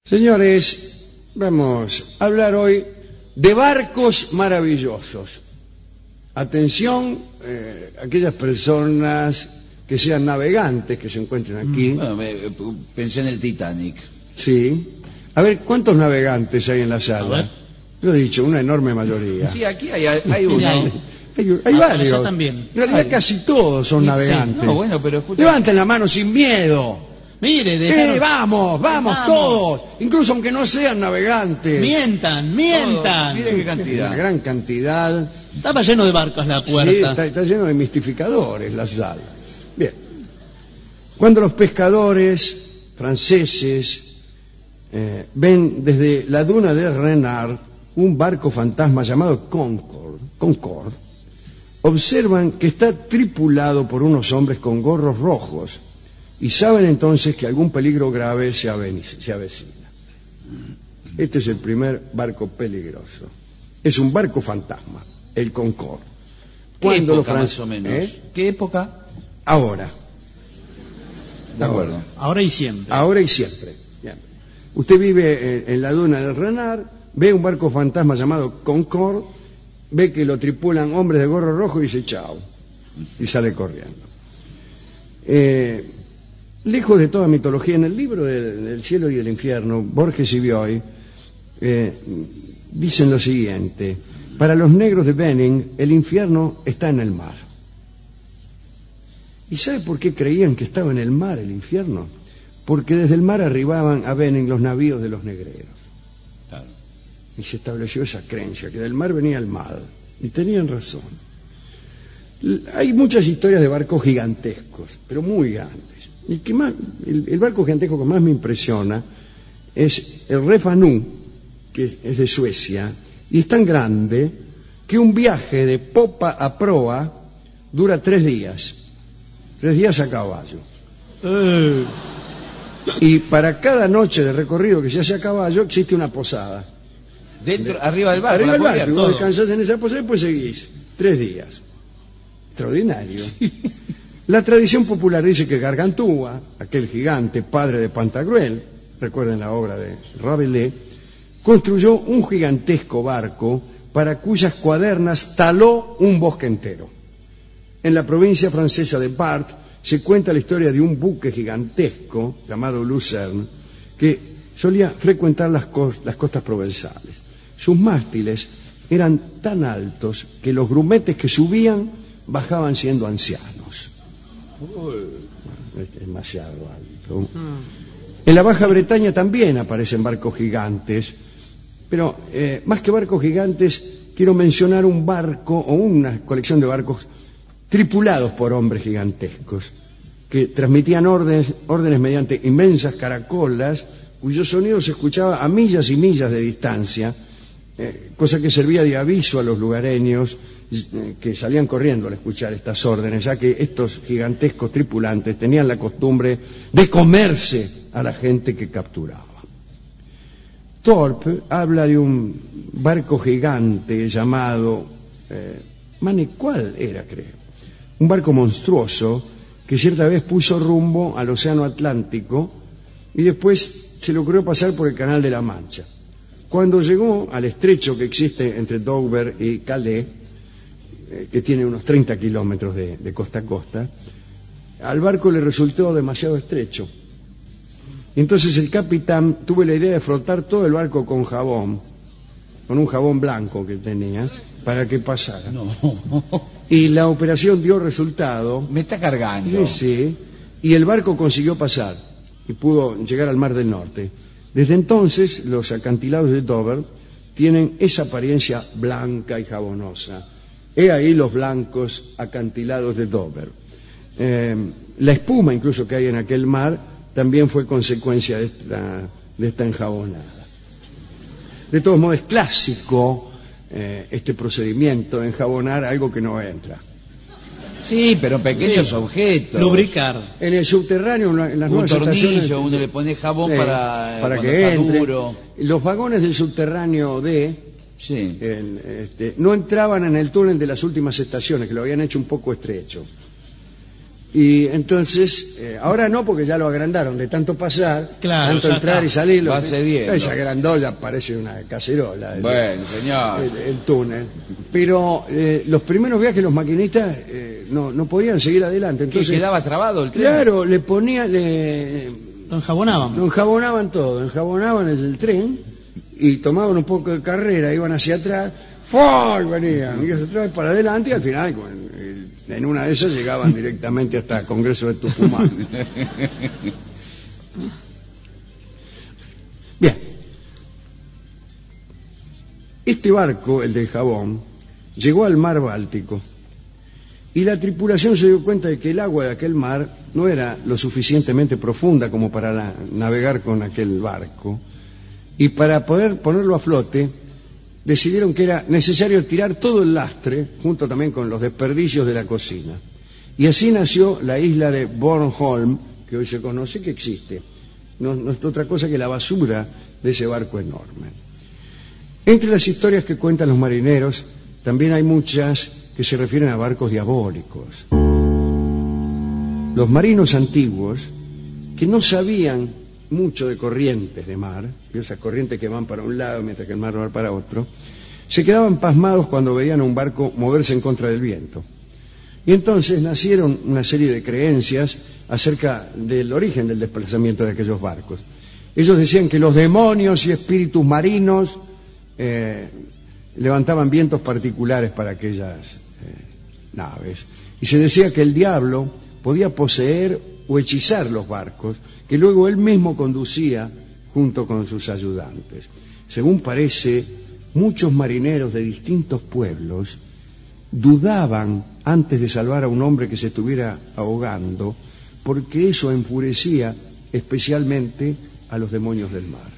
Señores, vamos a hablar hoy de barcos maravillosos. Atención, aquellas personas que sean navegantes que se encuentren aquí. Bueno, pensé en el Titanic. Sí. A ver, ¿cuántos navegantes hay en la sala? Lo he dicho, una enorme mayoría. Sí, aquí hay uno. Hay varios. También. En realidad casi todos son navegantes. No, bueno, pero Levanten la mano sin miedo. Mire, Vamos todos. Incluso aunque no sean navegantes. Mientan. Mire qué cantidad. Una gran cantidad. Estaba lleno de barcos la Sí, puerta. está lleno de mistificadores la sala. Bien. Cuando los pescadores franceses ven desde la duna de Renard un barco fantasma llamado Concorde, observan que está tripulado por unos hombres con gorros rojos y saben entonces que algún peligro grave se avecina. Este es el primer barco peligroso. Es un barco fantasma, el Concorde. ¿Qué época más o menos? ¿Qué época? Ahora. De acuerdo. Ahora y siempre. Ahora y siempre. Bien. Usted vive en la duna del Renard, ve un barco fantasma llamado Concorde, ve que lo tripulan hombres de gorro rojo y dice chao, y sale corriendo. Lejos de toda mitología, en el libro del cielo y del infierno, Borges y Bioy dicen lo siguiente: para los negros de Bening, el infierno está en el mar. ¿Y sabe por qué creían que estaba en el mar el infierno? Porque desde el mar arribaban a Bening los navíos de los negreros. Claro. Y se estableció esa creencia, que del mar venía el mal. Y tenían razón. Hay muchas historias de barcos gigantescos, pero muy grandes. El barco gigantesco que más me impresiona es el Refanu, que es de Suecia, y es tan grande que un viaje de popa a proa dura 3 días. 3 días a caballo. Y para cada noche de recorrido que se hace a caballo existe una posada. Arriba del barco. Arriba del barco. Vos todo. descansás en esa posada y después seguís. 3 días. Extraordinario. La tradición popular dice que Gargantúa, aquel gigante padre de Pantagruel, recuerden la obra de Rabelais, construyó un gigantesco barco para cuyas cuadernas taló un bosque entero. En la provincia francesa de Barth se cuenta la historia de un buque gigantesco llamado Lucerne que solía frecuentar las costas provenzales. Sus mástiles eran tan altos que los grumetes que subían bajaban siendo ancianos. Es demasiado alto. En la Baja Bretaña también aparecen barcos gigantes, pero más que barcos gigantes quiero mencionar un barco o una colección de barcos tripulados por hombres gigantescos que transmitían órdenes mediante inmensas caracolas cuyo sonido se escuchaba a millas y millas de distancia, cosa que servía de aviso a los lugareños que salían corriendo al escuchar estas órdenes, ya que estos gigantescos tripulantes tenían la costumbre de comerse a la gente que capturaba. Thorpe habla de un barco gigante llamado ¿cuál era, creo? Un barco monstruoso que cierta vez puso rumbo al Océano Atlántico y después se le ocurrió pasar por el Canal de la Mancha. Cuando llegó al estrecho que existe entre Dover y Calais, que tiene unos 30 kilómetros de costa a costa, al barco le resultó demasiado estrecho. Entonces el capitán tuvo la idea de frotar todo el barco con jabón, con un jabón blanco que tenía, para que pasara. No. Y la operación dio resultado. Me está cargando. Sí, y el barco consiguió pasar y pudo llegar al Mar del Norte. Desde entonces los acantilados de Dover tienen esa apariencia blanca y jabonosa. He ahí los blancos acantilados de Dover. La espuma incluso que hay en aquel mar también fue consecuencia de esta enjabonada. De todos modos es clásico este procedimiento de enjabonar algo que no entra. Sí, pero pequeños objetos. Lubricar. En el subterráneo, en las Un nuevas tornillo, estaciones, uno le pone jabón para que está entre. duro. Los vagones del subterráneo D Sí. no entraban en el túnel de las últimas estaciones, que lo habían hecho un poco estrecho. Y entonces, ahora no, porque ya lo agrandaron de tanto pasar, Claro, tanto ya entrar está. y salir. Va cediendo. Se agrandó, ya parece una cacerola. Bueno, señor. El túnel. Pero los primeros viajes los maquinistas no podían seguir adelante. ¿Qué, Entonces, quedaba trabado el tren? claro, le Lo enjabonaban. lo enjabonaban todo, enjabonaban el tren y tomaban un poco de carrera, iban hacia atrás, ¡fua! Venían, y otra vez para adelante y al final en una de esas llegaban directamente hasta el Congreso de Tucumán. Bien. Este barco, el del jabón, llegó al mar Báltico y la tripulación se dio cuenta de que el agua de aquel mar no era lo suficientemente profunda como para navegar con aquel barco, y para poder ponerlo a flote decidieron que era necesario tirar todo el lastre junto también con los desperdicios de la cocina, y así nació la isla de Bornholm, que hoy se conoce, que existe. No es otra cosa que la basura de ese barco enorme. Entre las historias que cuentan los marineros también hay muchas que se refieren a barcos diabólicos. Los marinos antiguos, que no sabían mucho de corrientes de mar, y esas corrientes que van para un lado mientras que el mar va para otro, se quedaban pasmados cuando veían a un barco moverse en contra del viento. Y entonces nacieron una serie de creencias acerca del origen del desplazamiento de aquellos barcos. Ellos decían que los demonios y espíritus marinos levantaban vientos particulares para aquellas naves, y se decía que el diablo podía poseer o hechizar los barcos, que luego él mismo conducía junto con sus ayudantes. Según parece, muchos marineros de distintos pueblos dudaban antes de salvar a un hombre que se estuviera ahogando, porque eso enfurecía especialmente a los demonios del mar.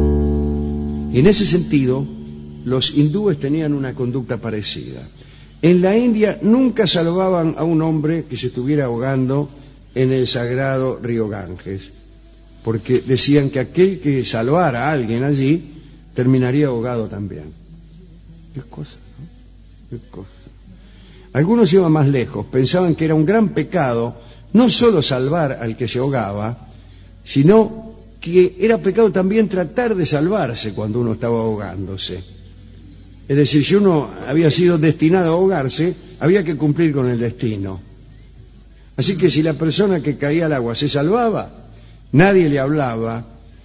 En ese sentido, los hindúes tenían una conducta parecida. En la India nunca salvaban a un hombre que se estuviera ahogando en el sagrado río Ganges, porque decían que aquel que salvara a alguien allí terminaría ahogado también. ¿Qué cosa? ¿No? ¿Qué cosa? Algunos iban más lejos, pensaban que era un gran pecado no solo salvar al que se ahogaba, sino que era pecado también tratar de salvarse cuando uno estaba ahogándose. Es decir, si uno había sido destinado a ahogarse, había que cumplir con el destino. Así que si la persona que caía al agua se salvaba, nadie le hablaba,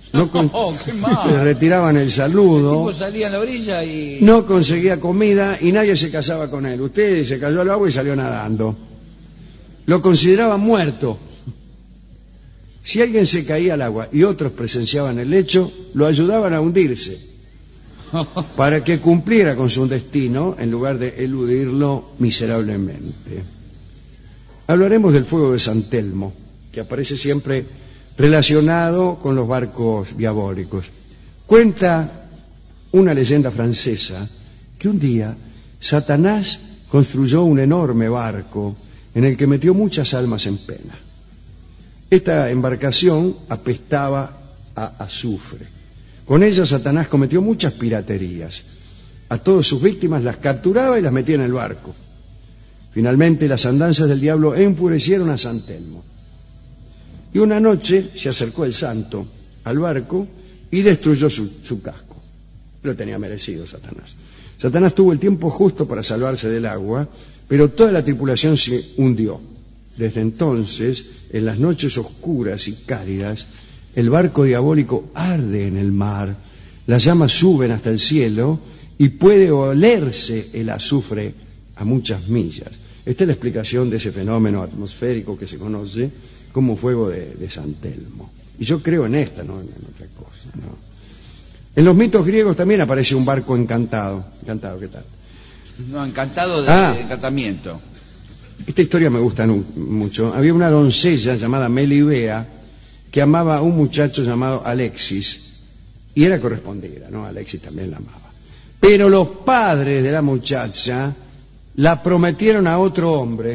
le retiraban el saludo, El tipo salía a la orilla y... no conseguía comida y nadie se casaba con él. Usted se cayó al agua y salió nadando. Lo consideraban muerto. Si alguien se caía al agua y otros presenciaban el hecho, lo ayudaban a hundirse para que cumpliera con su destino en lugar de eludirlo miserablemente. Hablaremos del fuego de San Telmo, que aparece siempre relacionado con los barcos diabólicos. Cuenta una leyenda francesa que un día Satanás construyó un enorme barco en el que metió muchas almas en pena. Esta embarcación apestaba a azufre. Con ella Satanás cometió muchas piraterías. A todas sus víctimas las capturaba y las metía en el barco. Finalmente las andanzas del diablo enfurecieron a San Telmo. Y una noche se acercó el santo al barco y destruyó su casco. Lo tenía merecido Satanás. Satanás tuvo el tiempo justo para salvarse del agua, pero toda la tripulación se hundió. Desde entonces, en las noches oscuras y cálidas, el barco diabólico arde en el mar, las llamas suben hasta el cielo y puede olerse el azufre a muchas millas. Esta es la explicación de ese fenómeno atmosférico que se conoce como fuego de San Telmo. Y yo creo en esta, no en otra cosa, ¿no? En los mitos griegos también aparece un barco encantado. Encantado, ¿qué tal? No, encantado de encantamiento. Esta historia me gusta mucho. Había una doncella llamada Melibea que amaba a un muchacho llamado Alexis y era correspondida, ¿no? Alexis también la amaba. Pero los padres de la muchacha la prometieron a otro hombre.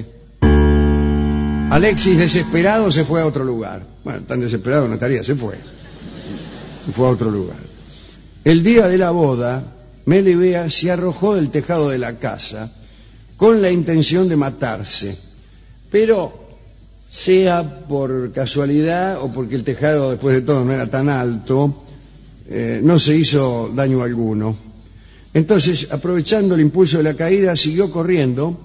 Alexis, desesperado, se fue a otro lugar. Bueno, tan desesperado no estaría, se fue. Fue a otro lugar. El día de la boda, Melibea se arrojó del tejado de la casa con la intención de matarse, pero sea por casualidad o porque el tejado, después de todo, no era tan alto, no se hizo daño alguno. Entonces, aprovechando el impulso de la caída, siguió corriendo,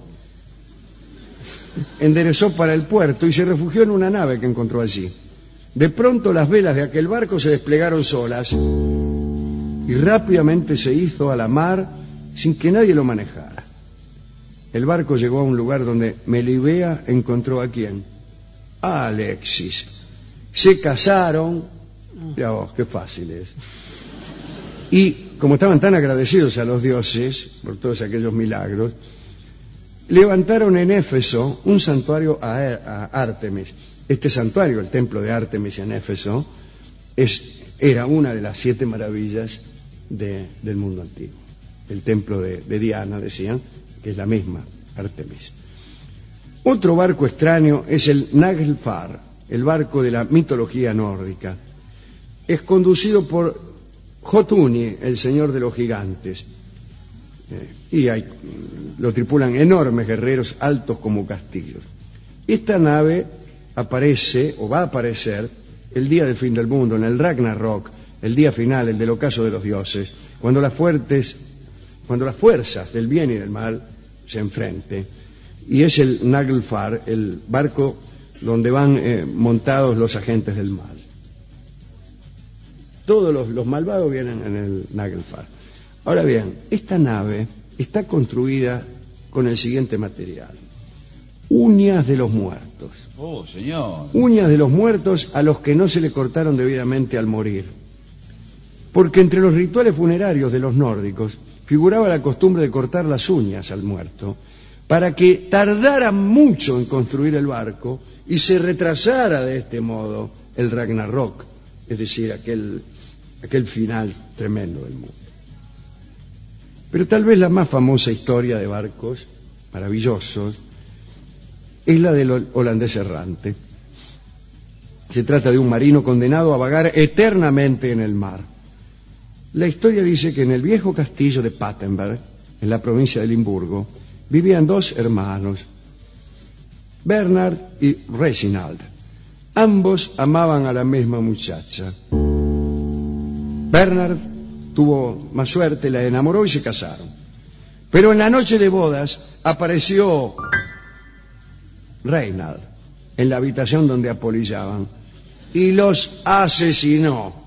enderezó para el puerto y se refugió en una nave que encontró allí. De pronto las velas de aquel barco se desplegaron solas y rápidamente se hizo a la mar sin que nadie lo manejara. El barco llegó a un lugar donde Melibea encontró ¿a quién? A Alexis. Se casaron. Mirá vos, qué fácil es. Y como estaban tan agradecidos a los dioses por todos aquellos milagros, levantaron en Éfeso un santuario a Ártemis. Este santuario, el templo de Ártemis en Éfeso, era una de las 7 maravillas del mundo antiguo. El templo de Diana, decían, que es la misma Ártemis. Otro barco extraño es el Naglfar, el barco de la mitología nórdica. Es conducido por Jotuni, el señor de los gigantes. Lo tripulan enormes guerreros altos como castillos. Esta nave aparece, o va a aparecer, el día del fin del mundo, en el Ragnarok, el día final, el del ocaso de los dioses, cuando las fuerzas del bien y del mal se enfrenten. Y es el Naglfar, el barco donde van montados los agentes del mal. Todos los malvados vienen en el Naglfar. Ahora bien, esta nave está construida con el siguiente material: uñas de los muertos. Oh, señor. Uñas de los muertos a los que no se le cortaron debidamente al morir. Porque entre los rituales funerarios de los nórdicos figuraba la costumbre de cortar las uñas al muerto para que tardara mucho en construir el barco y se retrasara de este modo el Ragnarok, es decir, aquel final tremendo del mundo. Pero tal vez la más famosa historia de barcos maravillosos es la del holandés errante. Se trata de un marino condenado a vagar eternamente en el mar. La historia dice que en el viejo castillo de Patenberg, en la provincia de Limburgo, vivían 2 hermanos, Bernard y Reginald. Ambos amaban a la misma muchacha. Bernard tuvo más suerte, la enamoró y se casaron. Pero en la noche de bodas apareció Reinald en la habitación donde apolillaban y los asesinó.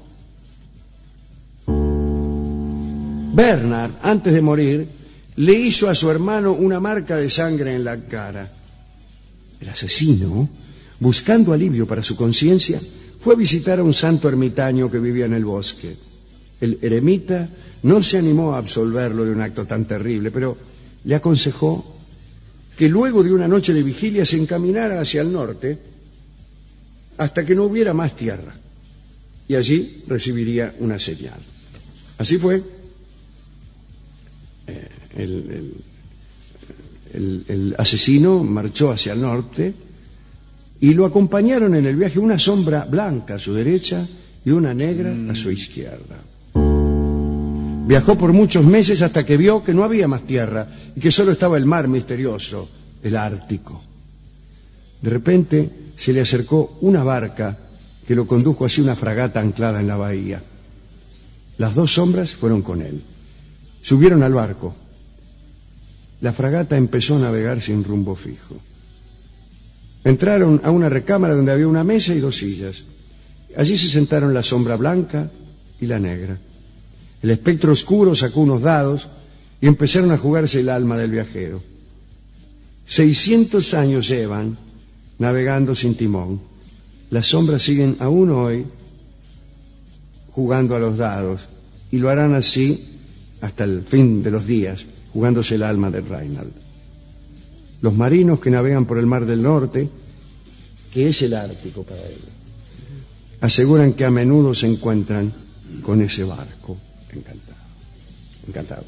Bernard, antes de morir, le hizo a su hermano una marca de sangre en la cara. El asesino, buscando alivio para su conciencia, fue a visitar a un santo ermitaño que vivía en el bosque. El eremita no se animó a absolverlo de un acto tan terrible, pero le aconsejó que luego de una noche de vigilia se encaminara hacia el norte hasta que no hubiera más tierra, y allí recibiría una señal. Así fue. El asesino marchó hacia el norte y lo acompañaron en el viaje una sombra blanca a su derecha y una negra a su izquierda. Viajó por muchos meses hasta que vio que no había más tierra y que solo estaba el mar misterioso, el Ártico. De repente se le acercó una barca que lo condujo hacia una fragata anclada en la bahía. Las 2 sombras fueron con él. Subieron al barco. La fragata empezó a navegar sin rumbo fijo. Entraron a una recámara donde había una mesa y 2 sillas. Allí se sentaron la sombra blanca y la negra. El espectro oscuro sacó unos dados y empezaron a jugarse el alma del viajero. 600 años llevan navegando sin timón. Las sombras siguen aún hoy jugando a los dados y lo harán así hasta el fin de los días, jugándose el alma de Reinald. Los marinos que navegan por el Mar del Norte, que es el Ártico para ellos, aseguran que a menudo se encuentran con ese barco. Encantado.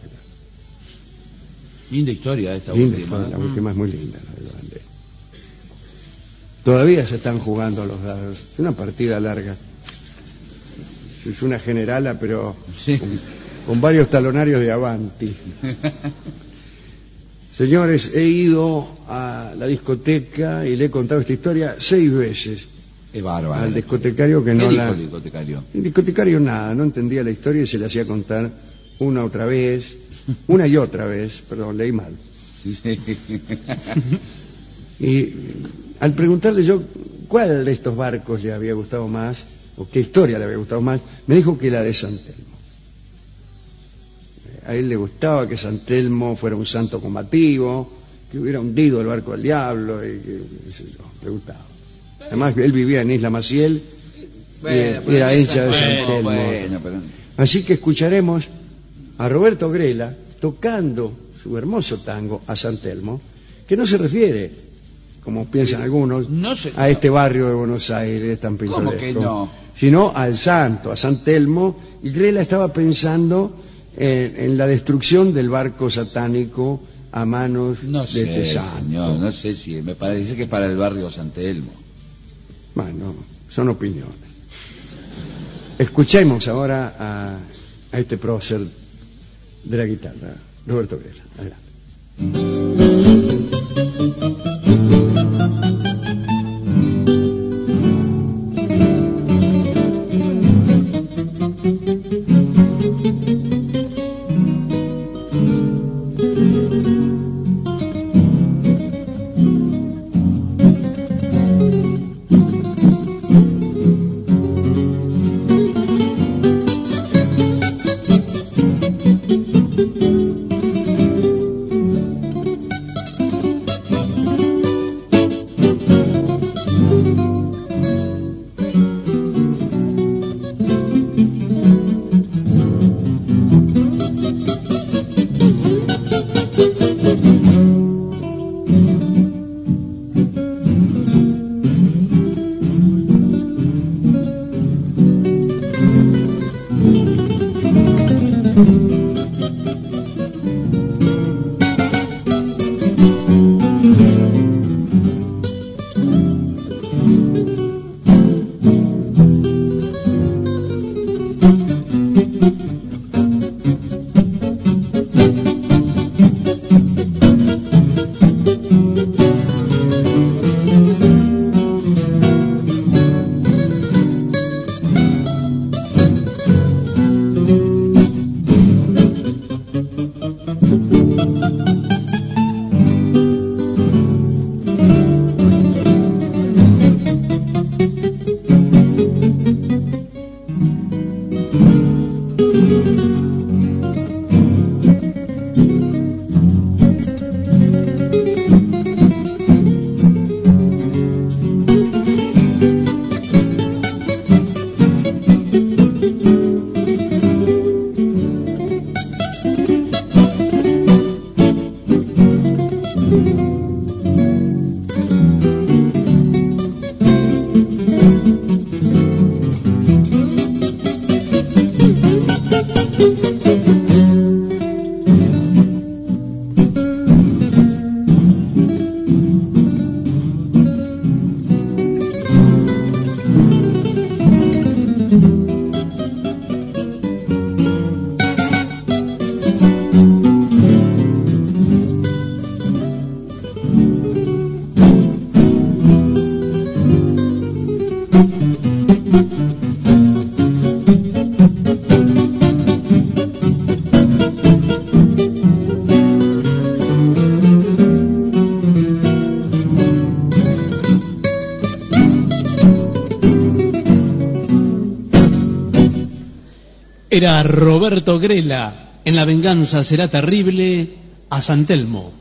Linda historia esta linda última. Historia, la última es muy linda, la del holandés. Todavía se están jugando a los dados. Es una partida larga. Es una generala, pero sí, con varios talonarios de avanti. Señores, he ido a a la discoteca y le he contado esta historia 6 veces. Es bárbaro. Al discotecario que no ¿Qué la... dijo el discotecario? El discotecario nada, no entendía la historia y se la hacía contar una y otra vez, perdón, leí mal. Sí. Y al preguntarle yo cuál de estos barcos le había gustado más, o qué historia le había gustado más, me dijo que la de San Telmo. A él le gustaba que San Telmo fuera un santo combativo, que hubiera hundido el barco del diablo, y que, qué sé yo, le gustaba. Además, él vivía en Isla Maciel, y era hincha de San Telmo. Así que escucharemos a Roberto Grela tocando su hermoso tango a San Telmo, que no se refiere, como piensan algunos, a este barrio de Buenos Aires tan pintoresco. ¿Cómo que no? Sino al santo, a San Telmo, y Grela estaba pensando en la destrucción del barco satánico a manos de este santo. Señor, no sé si me parece que es para el barrio San Telmo. Bueno, son opiniones. Escuchemos ahora a este prócer de la guitarra, Roberto Grela. Adelante. Era Roberto Grela en La venganza será terrible a San Telmo.